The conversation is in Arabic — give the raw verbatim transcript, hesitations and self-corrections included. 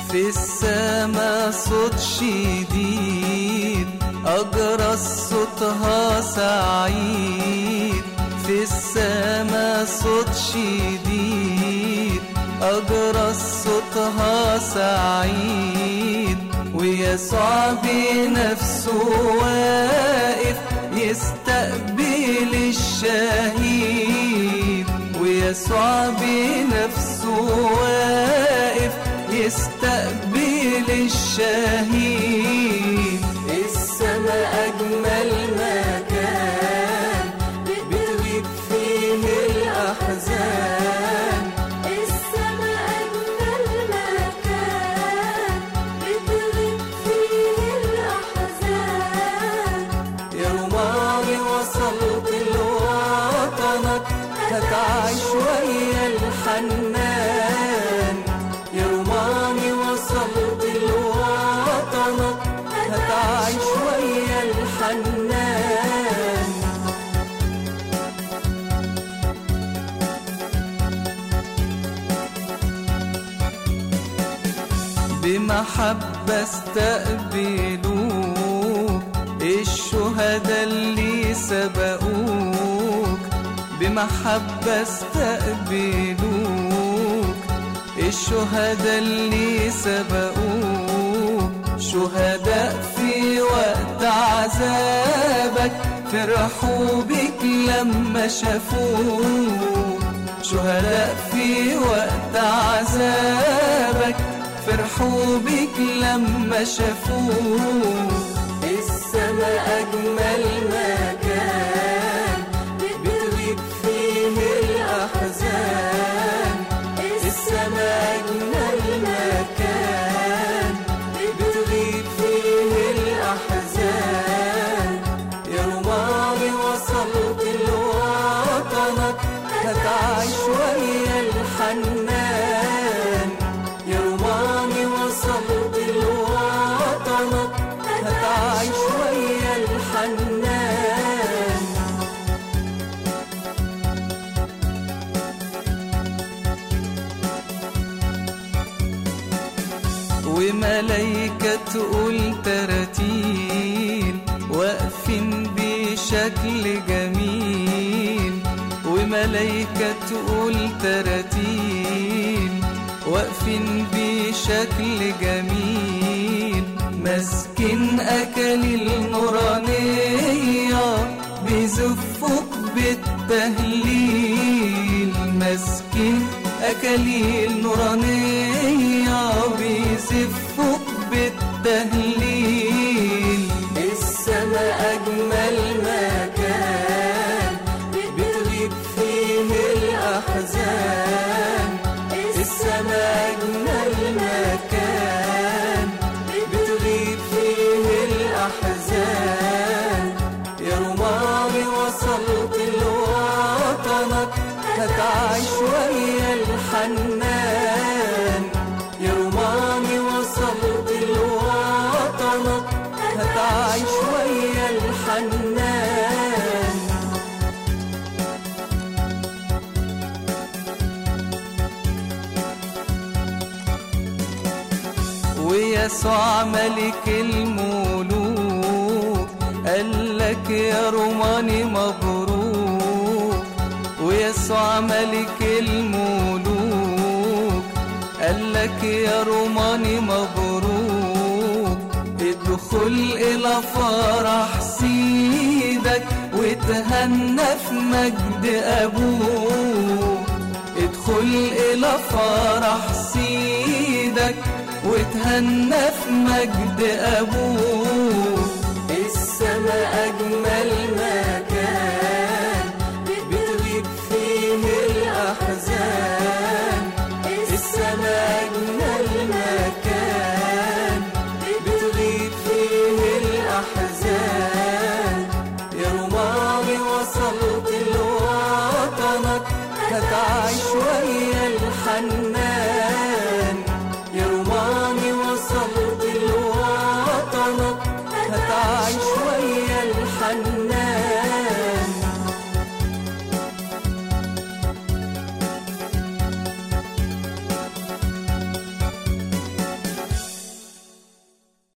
في السما صوت شديد أجرس صوتها سعيد. في السما صوت شديد أجرس صوتها سعيد. ويسوع بنفسه واقف يستقبل الشهيد. ويسوع بنفسه واقف يستقبل الشهيد. السما أجمل مكان بتغيب فيه الأحزان. السما أجمل مكان بتغيب فيه الأحزان. يا روماني وصلت لوطنك هتعيش ويا الحنان. يا روماني وصلت لوطنك هتعيش ويا الحنان. بمحبة استقبلوك الشهداء اللي سبقوك. بمحبة استقبلوك الشهداء اللي سبقوك. شهداء في وقت عذابك فرحوا بك لما شافوك. شهداء في وقت عذابك فرحوا بك لما شافوك. السما أجمل مكان بتغيب فيه الأحزان. السما أجمل مكان بتغيب فيه الأحزان. يا روماني وصلت لوطنك هتعيش ويا الحنان. يا روماني وصلت لوطنك هتعيش ويا الحنان. وملايكة تقول تراتيل واقفين بشكل جميل. وملايكة تقول تراتيل واقفين بشكل جميل. ماسكين أكاليل نورانية بيزفوك بالتهليل. ماسكين أكاليل نورانية بيزفوك بالتهليل. السما أجمل مكان بتغيب فيه الأحزان. السما أجمل مكان بتغيب فيه الأحزان. يا روماني وصلت لوطنك هتعيش ويا الحنان. يا روماني وصلت لوطنك هتعيش ويا الحنان. ويسوع ملك الملوك قالك يا روماني مبروك. ويسوع ملك الملوك قالك يا روماني مبروك. ادخل إلى فرح سيدك وتهنى في مجد أبوك. ادخل إلى فرح سيدك وتهنى في مجد أبوك. السما أجمل مكان بتغيب فيه الأحزان. السما أجمل مكان بتغيب فيه الأحزان. يا روماني وصلت لوطنك هتعيش ويا الحنان.